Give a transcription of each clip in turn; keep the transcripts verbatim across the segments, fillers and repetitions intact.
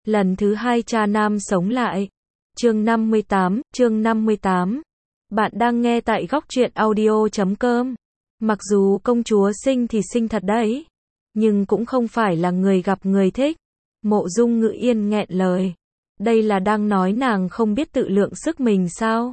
Lần thứ hai cha nam sống lại. Chương năm mươi tám, chương năm mươi tám. Bạn đang nghe tại góc truyện audio chấm com. Mặc dù công chúa xinh thì xinh thật đấy, nhưng cũng không phải là người gặp người thích. Mộ Dung Ngự Yên nghẹn lời. Đây là đang nói nàng không biết tự lượng sức mình sao?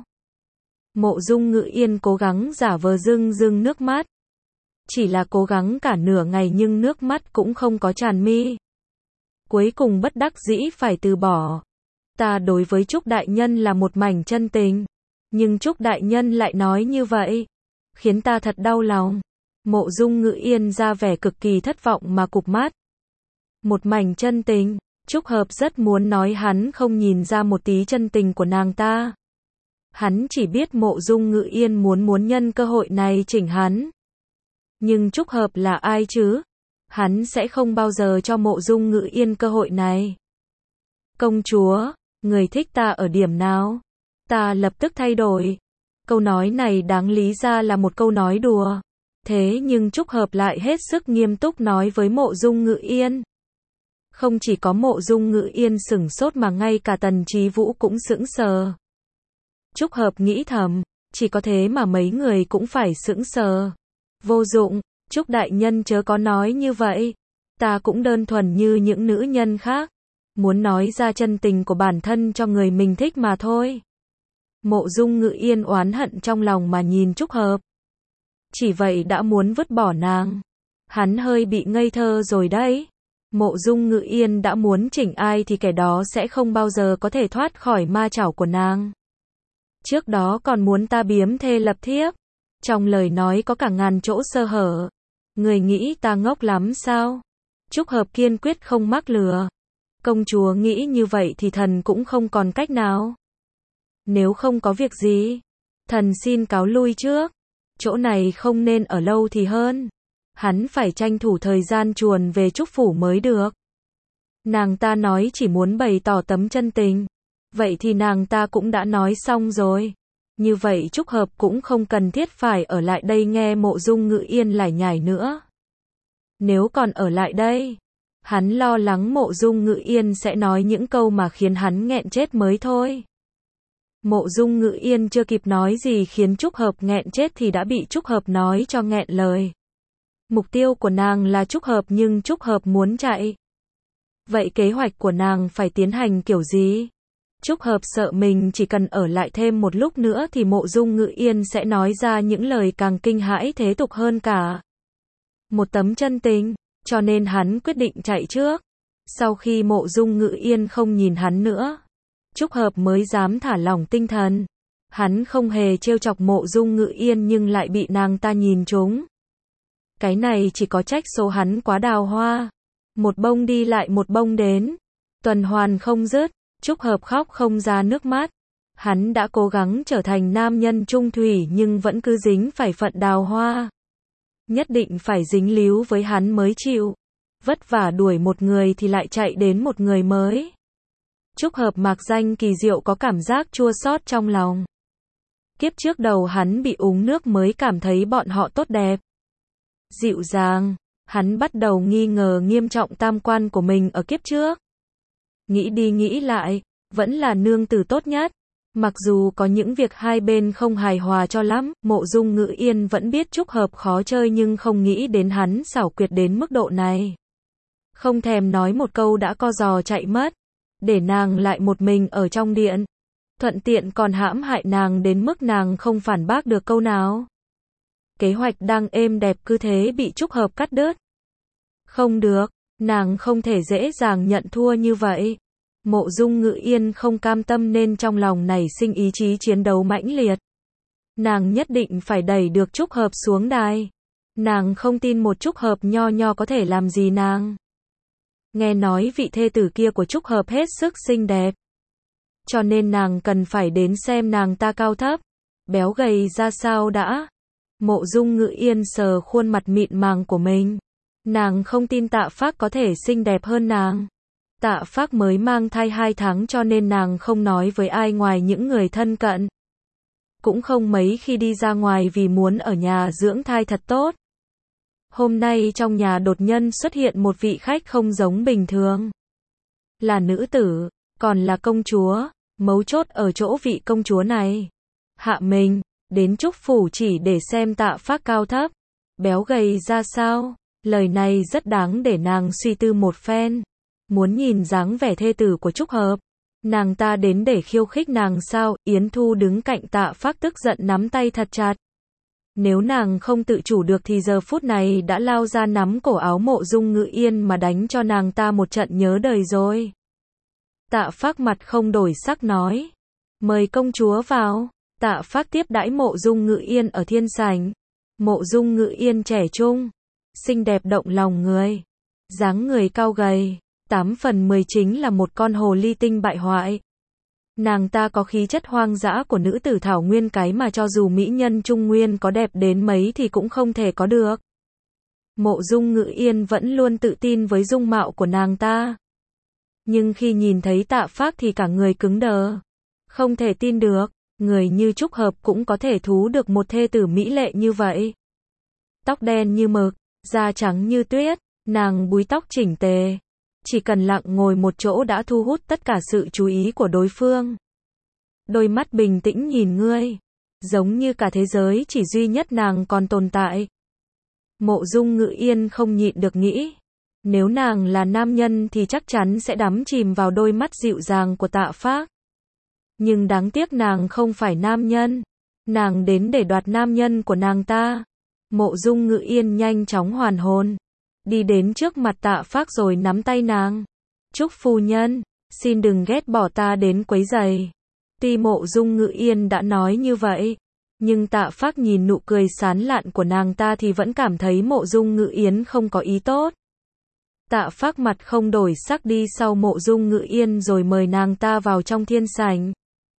Mộ Dung Ngự Yên cố gắng giả vờ rưng rưng nước mắt. Chỉ là cố gắng cả nửa ngày nhưng nước mắt cũng không có tràn mi. Cuối cùng bất đắc dĩ phải từ bỏ. Ta đối với Trúc đại nhân là một mảnh chân tình, nhưng Trúc đại nhân lại nói như vậy, khiến ta thật đau lòng. Mộ Dung Ngự Yên ra vẻ cực kỳ thất vọng mà cụp mắt. Một mảnh chân tình, Trúc Hợp rất muốn nói hắn không nhìn ra một tí chân tình của nàng ta. Hắn chỉ biết Mộ Dung Ngự Yên muốn muốn nhân cơ hội này chỉnh hắn. Nhưng Trúc Hợp là ai chứ? Hắn sẽ không bao giờ cho Mộ Dung Ngự Yên cơ hội này. Công chúa, người thích ta ở điểm nào? Ta lập tức thay đổi. Câu nói này đáng lý ra là một câu nói đùa. Thế nhưng Trúc Hợp lại hết sức nghiêm túc nói với Mộ Dung Ngự Yên. Không chỉ có Mộ Dung Ngự Yên sửng sốt mà ngay cả Tần Chí Vũ cũng sững sờ. Trúc Hợp nghĩ thầm, chỉ có thế mà mấy người cũng phải sững sờ. Vô dụng, Trúc đại nhân chớ có nói như vậy. Ta cũng đơn thuần như những nữ nhân khác, muốn nói ra chân tình của bản thân cho người mình thích mà thôi. Mộ Dung Ngự Yên oán hận trong lòng mà nhìn Trúc Hợp. Chỉ vậy đã muốn vứt bỏ nàng. Hắn hơi bị ngây thơ rồi đấy. Mộ Dung Ngự Yên đã muốn chỉnh ai thì kẻ đó sẽ không bao giờ có thể thoát khỏi ma chảo của nàng. Trước đó còn muốn ta biếm thê lập thiếp. Trong lời nói có cả ngàn chỗ sơ hở. Người nghĩ ta ngốc lắm sao? Trúc Hợp kiên quyết không mắc lừa. Công chúa nghĩ như vậy thì thần cũng không còn cách nào. Nếu không có việc gì, thần xin cáo lui trước. Chỗ này không nên ở lâu thì hơn. Hắn phải tranh thủ thời gian chuồn về Trúc phủ mới được. Nàng ta nói chỉ muốn bày tỏ tấm chân tình. Vậy thì nàng ta cũng đã nói xong rồi. Như vậy Trúc Hợp cũng không cần thiết phải ở lại đây nghe Mộ Dung Ngự Yên lải nhải nữa. Nếu còn ở lại đây, hắn lo lắng Mộ Dung Ngự Yên sẽ nói những câu mà khiến hắn nghẹn chết mới thôi. Mộ Dung Ngự Yên chưa kịp nói gì khiến Trúc Hợp nghẹn chết thì đã bị Trúc Hợp nói cho nghẹn lời. Mục tiêu của nàng là Trúc Hợp nhưng Trúc Hợp muốn chạy. Vậy kế hoạch của nàng phải tiến hành kiểu gì? Trúc Hợp sợ mình chỉ cần ở lại thêm một lúc nữa thì Mộ Dung Ngự Yên sẽ nói ra những lời càng kinh hãi thế tục hơn cả. Một tấm chân tình, cho nên hắn quyết định chạy trước. Sau khi Mộ Dung Ngự Yên không nhìn hắn nữa, Trúc Hợp mới dám thả lỏng tinh thần. Hắn không hề trêu chọc Mộ Dung Ngự Yên nhưng lại bị nàng ta nhìn trúng. Cái này chỉ có trách số hắn quá đào hoa. Một bông đi lại một bông đến, tuần hoàn không dứt. Trúc Hợp khóc không ra nước mắt. Hắn đã cố gắng trở thành nam nhân trung thủy nhưng vẫn cứ dính phải phận đào hoa. Nhất định phải dính líu với hắn mới chịu. Vất vả đuổi một người thì lại chạy đến một người mới. Trúc Hợp mạc danh kỳ diệu có cảm giác chua xót trong lòng. Kiếp trước đầu hắn bị uống nước mới cảm thấy bọn họ tốt đẹp, dịu dàng. Hắn bắt đầu nghi ngờ nghiêm trọng tam quan của mình ở kiếp trước. Nghĩ đi nghĩ lại, vẫn là nương tử tốt nhất. Mặc dù có những việc hai bên không hài hòa cho lắm, Mộ Dung Ngự Yên vẫn biết Trúc Hợp khó chơi nhưng không nghĩ đến hắn xảo quyệt đến mức độ này. Không thèm nói một câu đã co giò chạy mất, để nàng lại một mình ở trong điện. Thuận tiện còn hãm hại nàng đến mức nàng không phản bác được câu nào. Kế hoạch đang êm đẹp cứ thế bị Trúc Hợp cắt đứt. Không được, nàng không thể dễ dàng nhận thua như vậy. Mộ Dung Ngự Yên không cam tâm nên trong lòng nảy sinh ý chí chiến đấu mãnh liệt. Nàng nhất định phải đẩy được Trúc Hợp xuống đài. Nàng không tin một Trúc Hợp nho nho có thể làm gì nàng. Nghe nói vị thê tử kia của Trúc Hợp hết sức xinh đẹp, cho nên nàng cần phải đến xem nàng ta cao thấp, béo gầy ra sao đã. Mộ Dung Ngự Yên sờ khuôn mặt mịn màng của mình. Nàng không tin Tạ Phác có thể xinh đẹp hơn nàng. Tạ Phác mới mang thai hai tháng cho nên nàng không nói với ai ngoài những người thân cận. Cũng không mấy khi đi ra ngoài vì muốn ở nhà dưỡng thai thật tốt. Hôm nay trong nhà đột nhiên xuất hiện một vị khách không giống bình thường. là nữ tử, còn là công chúa, mấu chốt ở chỗ vị công chúa này. Hạ mình, đến Trúc Phủ chỉ để xem Tạ Phác cao thấp, béo gầy ra sao, lời này rất đáng để nàng suy tư một phen. Muốn nhìn dáng vẻ thê tử của Trúc Hợp, nàng ta đến để khiêu khích nàng sao? Yến Thu đứng cạnh Tạ Phác tức giận nắm tay thật chặt. Nếu nàng không tự chủ được thì giờ phút này đã lao ra nắm cổ áo Mộ Dung Ngự Yên mà đánh cho nàng ta một trận nhớ đời rồi. Tạ Phác mặt không đổi sắc nói, mời công chúa vào. Tạ Phác tiếp đãi Mộ Dung Ngự Yên ở thiên sảnh. Mộ Dung Ngự Yên trẻ trung, xinh đẹp động lòng người, dáng người cao gầy, tám phần mười chính là một con hồ ly tinh bại hoại. Nàng ta có khí chất hoang dã của nữ tử thảo nguyên, cái mà cho dù mỹ nhân trung nguyên có đẹp đến mấy thì cũng không thể có được. Mộ Dung Ngự Yên vẫn luôn tự tin với dung mạo của nàng ta. Nhưng khi nhìn thấy Tạ Phác thì cả người cứng đờ. Không thể tin được, người như Trúc Hợp cũng có thể thú được một thê tử mỹ lệ như vậy. Tóc đen như mực, da trắng như tuyết, nàng búi tóc chỉnh tề. Chỉ cần lặng ngồi một chỗ đã thu hút tất cả sự chú ý của đối phương. Đôi mắt bình tĩnh nhìn ngươi, giống như cả thế giới chỉ duy nhất nàng còn tồn tại. Mộ Dung Ngự Yên không nhịn được nghĩ, nếu nàng là nam nhân thì chắc chắn sẽ đắm chìm vào đôi mắt dịu dàng của Tạ Phác. Nhưng đáng tiếc nàng không phải nam nhân, nàng đến để đoạt nam nhân của nàng ta. Mộ Dung Ngự Yên nhanh chóng hoàn hồn, đi đến trước mặt Tạ Phác rồi nắm tay nàng. Trúc phu nhân, xin đừng ghét bỏ ta đến quấy rầy. Tuy Mộ Dung Ngự Yên đã nói như vậy, nhưng Tạ Phác nhìn nụ cười sán lạn của nàng ta thì vẫn cảm thấy Mộ Dung Ngự Yên không có ý tốt. Tạ Phác mặt không đổi sắc đi sau Mộ Dung Ngự Yên rồi mời nàng ta vào trong thiên sảnh.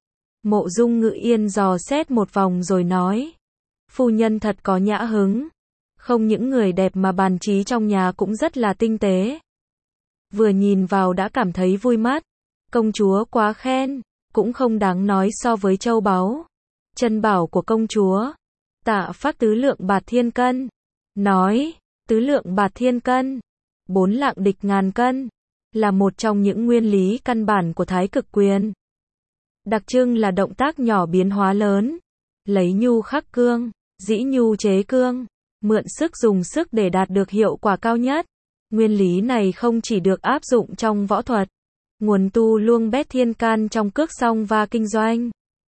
Mộ Dung Ngự Yên dò xét một vòng rồi nói, phu nhân thật có nhã hứng. Không những người đẹp mà bàn trí trong nhà cũng rất là tinh tế. Vừa nhìn vào đã cảm thấy vui mắt. Công chúa quá khen, cũng không đáng nói so với châu báu, chân bảo của công chúa. Tạ Phác tứ lượng bạt thiên cân. Nói, tứ lượng bạt thiên cân, bốn lạng địch ngàn cân, là một trong những nguyên lý căn bản của thái cực quyền. Đặc trưng là động tác nhỏ biến hóa lớn. Lấy nhu khắc cương, dĩ nhu chế cương. Mượn sức dùng sức để đạt được hiệu quả cao nhất. Nguyên lý này không chỉ được áp dụng trong võ thuật, nguồn tu luông bét thiên can trong cước song và kinh doanh.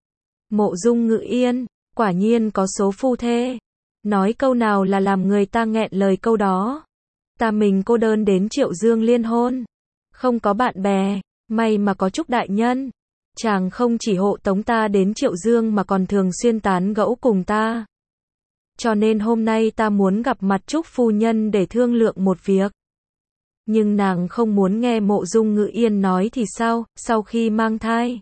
Mộ Dung Ngự Yên, quả nhiên có số phu thê. Nói câu nào là làm người ta nghẹn lời câu đó. Ta mình cô đơn đến Triệu Dương liên hôn, không có bạn bè, may mà có Trúc đại nhân. Chàng không chỉ hộ tống ta đến Triệu Dương mà còn thường xuyên tán gẫu cùng ta. Cho nên hôm nay ta muốn gặp mặt Trúc phu nhân để thương lượng một việc. Nhưng nàng không muốn nghe Mộ Dung Ngự Yên nói thì sao, sau khi mang thai.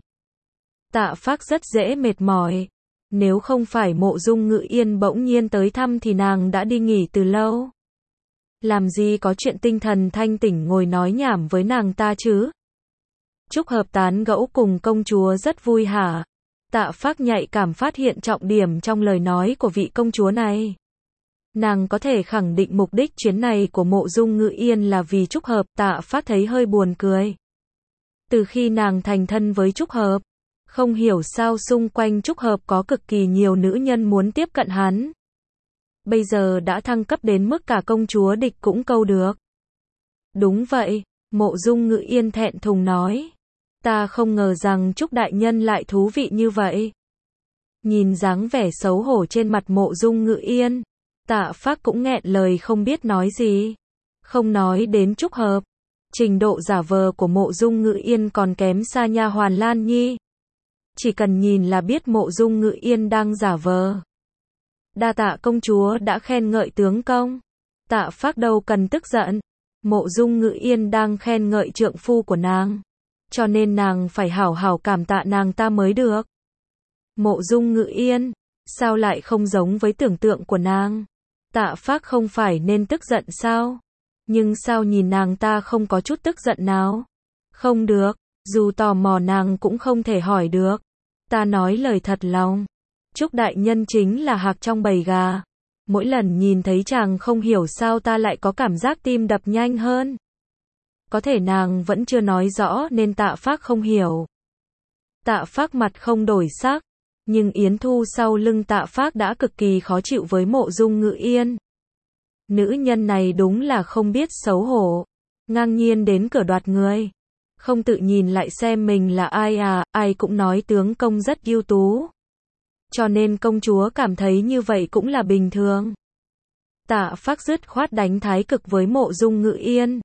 Tạ Phác rất dễ mệt mỏi. Nếu không phải Mộ Dung Ngự Yên bỗng nhiên tới thăm thì nàng đã đi nghỉ từ lâu. Làm gì có chuyện tinh thần thanh tỉnh ngồi nói nhảm với nàng ta chứ. Trúc Hợp tán gẫu cùng công chúa rất vui hả? Tạ Phác nhạy cảm phát hiện trọng điểm trong lời nói của vị công chúa này. Nàng có thể khẳng định mục đích chuyến này của Mộ Dung Ngự Yên là vì Trúc Hợp. Tạ Phác thấy hơi buồn cười. Từ khi nàng thành thân với Trúc Hợp, không hiểu sao xung quanh Trúc Hợp có cực kỳ nhiều nữ nhân muốn tiếp cận hắn. Bây giờ đã thăng cấp đến mức cả công chúa địch cũng câu được. Đúng vậy, Mộ Dung Ngự Yên thẹn thùng nói. Ta không ngờ rằng Trúc đại nhân lại thú vị như vậy. Nhìn dáng vẻ xấu hổ trên mặt Mộ Dung Ngự Yên, Tạ Phác cũng nghẹn lời không biết nói gì. Không nói đến Trúc Hợp, trình độ giả vờ của Mộ Dung Ngự Yên còn kém xa nha hoàn Lan Nhi. Chỉ cần nhìn là biết Mộ Dung Ngự Yên đang giả vờ. Đa tạ công chúa đã khen ngợi tướng công. Tạ Phác đâu cần tức giận. Mộ Dung Ngự Yên đang khen ngợi trượng phu của nàng, cho nên nàng phải hảo hảo cảm tạ nàng ta mới được. Mộ Dung Ngự Yên, sao lại không giống với tưởng tượng của nàng? Tạ Phác không phải nên tức giận sao? Nhưng sao nhìn nàng ta không có chút tức giận nào? Không được, dù tò mò nàng cũng không thể hỏi được. Ta nói lời thật lòng. Trúc đại nhân chính là hạc trong bầy gà. Mỗi lần nhìn thấy chàng không hiểu sao ta lại có cảm giác tim đập nhanh hơn. có thể nàng vẫn chưa nói rõ nên Tạ Phác không hiểu. Tạ Phác mặt không đổi sắc, nhưng Yến Thu sau lưng Tạ Phác đã cực kỳ khó chịu với Mộ Dung Ngự Yên. Nữ nhân này đúng là không biết xấu hổ, ngang nhiên đến cửa đoạt người. Không tự nhìn lại xem mình là ai à, ai cũng nói tướng công rất ưu tú. Cho nên công chúa cảm thấy như vậy cũng là bình thường. Tạ Phác dứt khoát đánh thái cực với Mộ Dung Ngự Yên.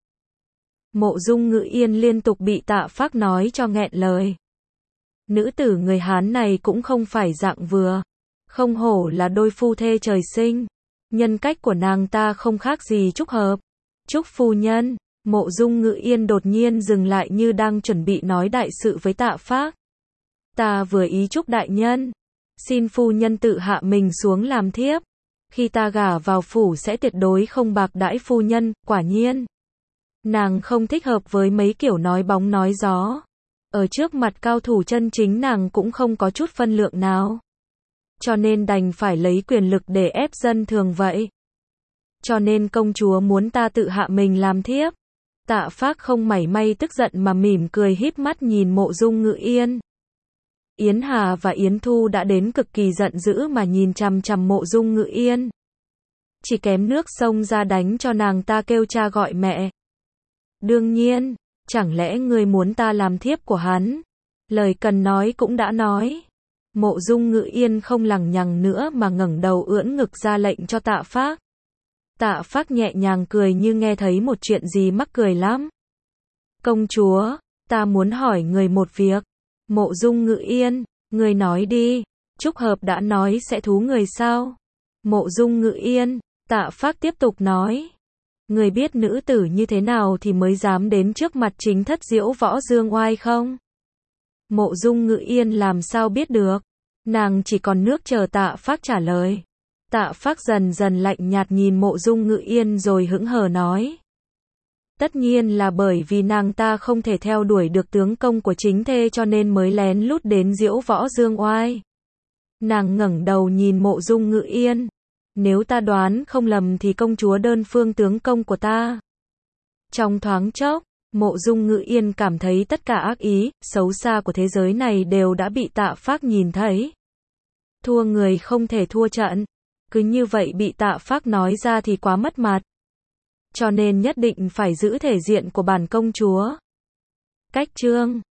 Mộ Dung Ngự Yên liên tục bị Tạ Phác nói cho nghẹn lời. Nữ tử người Hán này cũng không phải dạng vừa. Không hổ là đôi phu thê trời sinh. Nhân cách của nàng ta không khác gì Trúc Hợp. Trúc phu nhân. Mộ Dung Ngự Yên đột nhiên dừng lại như đang chuẩn bị nói đại sự với Tạ Phác. Ta vừa ý Trúc đại nhân. Xin phu nhân tự hạ mình xuống làm thiếp. Khi ta gả vào phủ sẽ tuyệt đối không bạc đãi phu nhân, quả nhiên. Nàng không thích hợp với mấy kiểu nói bóng nói gió. Ở trước mặt cao thủ chân chính nàng cũng không có chút phân lượng nào. Cho nên đành phải lấy quyền lực để ép dân thường vậy. Cho nên công chúa muốn ta tự hạ mình làm thiếp. Tạ Phác không mảy may tức giận mà mỉm cười híp mắt nhìn Mộ Dung Ngự Yên. Yến Hà và Yến Thu đã đến cực kỳ giận dữ mà nhìn chằm chằm Mộ Dung Ngự Yên. Chỉ kém nước sông ra đánh cho nàng ta kêu cha gọi mẹ. Đương nhiên, chẳng lẽ ngươi muốn ta làm thiếp của hắn? Lời cần nói cũng đã nói. Mộ Dung Ngự Yên không lằng nhằng nữa mà ngẩng đầu ưỡn ngực ra lệnh cho Tạ Phác. Tạ Phác nhẹ nhàng cười như nghe thấy một chuyện gì mắc cười lắm. Công chúa, ta muốn hỏi người một việc. Mộ Dung Ngự Yên, người nói đi. Trúc Hợp đã nói sẽ thú người sao? Mộ Dung Ngự Yên, Tạ Phác tiếp tục nói. Người biết nữ tử như thế nào thì mới dám đến trước mặt chính thất diễu võ dương oai không? Mộ Dung Ngự Yên làm sao biết được? Nàng chỉ còn nước chờ Tạ Phác trả lời. Tạ Phác dần dần lạnh nhạt nhìn Mộ Dung Ngự Yên rồi hững hờ nói. Tất nhiên là bởi vì nàng ta không thể theo đuổi được tướng công của chính thê cho nên mới lén lút đến diễu võ dương oai. Nàng ngẩng đầu nhìn Mộ Dung Ngự Yên. Nếu ta đoán không lầm thì công chúa đơn phương tướng công của ta. Trong thoáng chốc, Mộ Dung Ngự Yên cảm thấy tất cả ác ý, xấu xa của thế giới này đều đã bị Tạ Phác nhìn thấy. Thua người không thể thua trận. Cứ như vậy bị Tạ Phác nói ra thì quá mất mặt. Cho nên nhất định phải giữ thể diện của bản công chúa. Cách chương